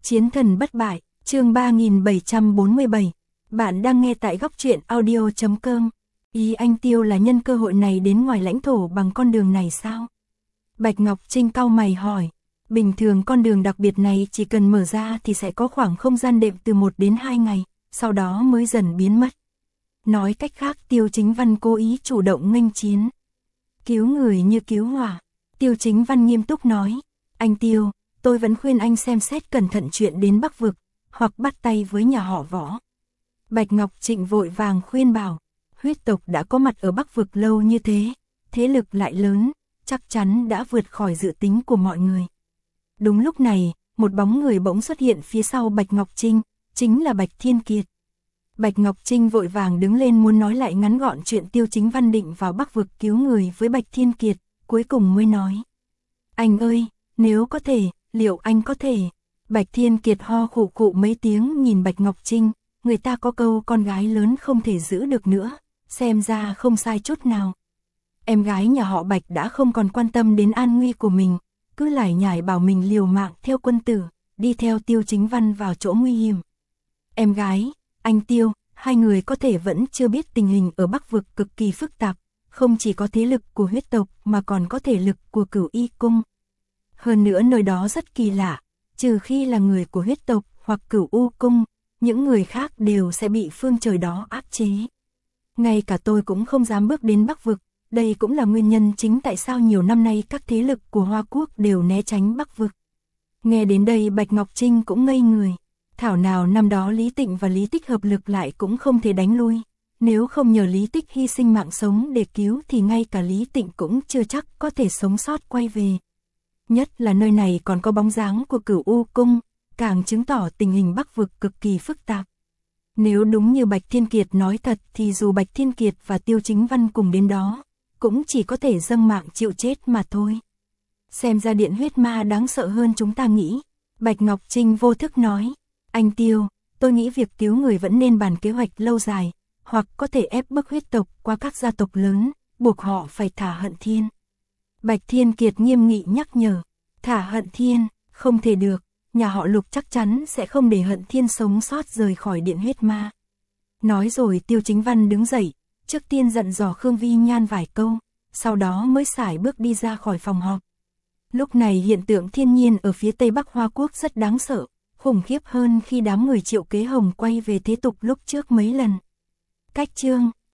Chiến thần bất bại, chương 3747. Bạn đang nghe tại góc truyện audio.com. Ý anh Tiêu là nhân cơ hội này đến ngoài lãnh thổ bằng con đường này sao? Bạch Ngọc Trinh cau mày hỏi. Bình thường con đường đặc biệt này chỉ cần mở ra thì sẽ có khoảng không gian đệm từ 1 đến 2 ngày, sau đó mới dần biến mất. Nói cách khác, Tiêu Chính Văn cố ý chủ động nghênh chiến. Cứu người như cứu hỏa. Tiêu Chính Văn nghiêm túc nói. Anh Tiêu, tôi vẫn khuyên anh xem xét cẩn thận chuyện đến Bắc Vực, hoặc bắt tay với nhà họ Võ. Bạch Ngọc Trịnh vội vàng khuyên bảo. Huyết tộc đã có mặt ở Bắc Vực lâu như thế, thế lực lại lớn, chắc chắn đã vượt khỏi dự tính của mọi người. Đúng lúc này, một bóng người bỗng xuất hiện phía sau Bạch Ngọc Trinh, chính là Bạch Thiên Kiệt. Bạch Ngọc Trinh vội vàng đứng lên muốn nói lại ngắn gọn chuyện Tiêu Chính Văn định vào Bắc Vực cứu người với Bạch Thiên Kiệt, cuối cùng mới nói. Anh ơi, nếu có thể, liệu anh có thể? Bạch Thiên Kiệt ho khụ khụ mấy tiếng nhìn Bạch Ngọc Trinh, người ta có câu con gái lớn không thể giữ được nữa, xem ra không sai chút nào. Em gái nhà họ Bạch đã không còn quan tâm đến an nguy của mình, cứ lải nhải bảo mình liều mạng theo quân tử, đi theo Tiêu Chính Văn vào chỗ nguy hiểm. Em gái, anh Tiêu, hai người có thể vẫn chưa biết tình hình ở Bắc Vực cực kỳ phức tạp, không chỉ có thế lực của huyết tộc mà còn có thể lực của Cửu Y Cung. Hơn nữa nơi đó rất kỳ lạ, trừ khi là người của huyết tộc hoặc Cửu U Cung, những người khác đều sẽ bị phương trời đó áp chế. Ngay cả tôi cũng không dám bước đến Bắc Vực, đây cũng là nguyên nhân chính tại sao nhiều năm nay các thế lực của Hoa Quốc đều né tránh Bắc Vực. Nghe đến đây Bạch Ngọc Trinh cũng ngây người, thảo nào năm đó Lý Tịnh và Lý Tích hợp lực lại cũng không thể đánh lui, nếu không nhờ Lý Tích hy sinh mạng sống để cứu thì ngay cả Lý Tịnh cũng chưa chắc có thể sống sót quay về. Nhất là nơi này còn có bóng dáng của Cửu U Cung, càng chứng tỏ tình hình Bắc Vực cực kỳ phức tạp. Nếu đúng như Bạch Thiên Kiệt nói thật thì dù Bạch Thiên Kiệt và Tiêu Chính Văn cùng đến đó, cũng chỉ có thể dâng mạng chịu chết mà thôi. Xem ra điện huyết ma đáng sợ hơn chúng ta nghĩ. Bạch Ngọc Trinh vô thức nói. Anh Tiêu, tôi nghĩ việc cứu người vẫn nên bàn kế hoạch lâu dài, hoặc có thể ép bức huyết tộc qua các gia tộc lớn, buộc họ phải thả Hận Thiên. Bạch Thiên Kiệt nghiêm nghị nhắc nhở. Thả Hận Thiên, không thể được, nhà họ Lục chắc chắn sẽ không để Hận Thiên sống sót rời khỏi điện huyết ma. Nói rồi Tiêu Chính Văn đứng dậy, trước tiên dặn dò Khương Vi Nhan vài câu, sau đó mới sải bước đi ra khỏi phòng họp. Lúc này hiện tượng thiên nhiên ở phía Tây Bắc Hoa Quốc rất đáng sợ, khủng khiếp hơn khi đám người Triệu Kế Hồng quay về thế tục lúc trước mấy lần. Cách chương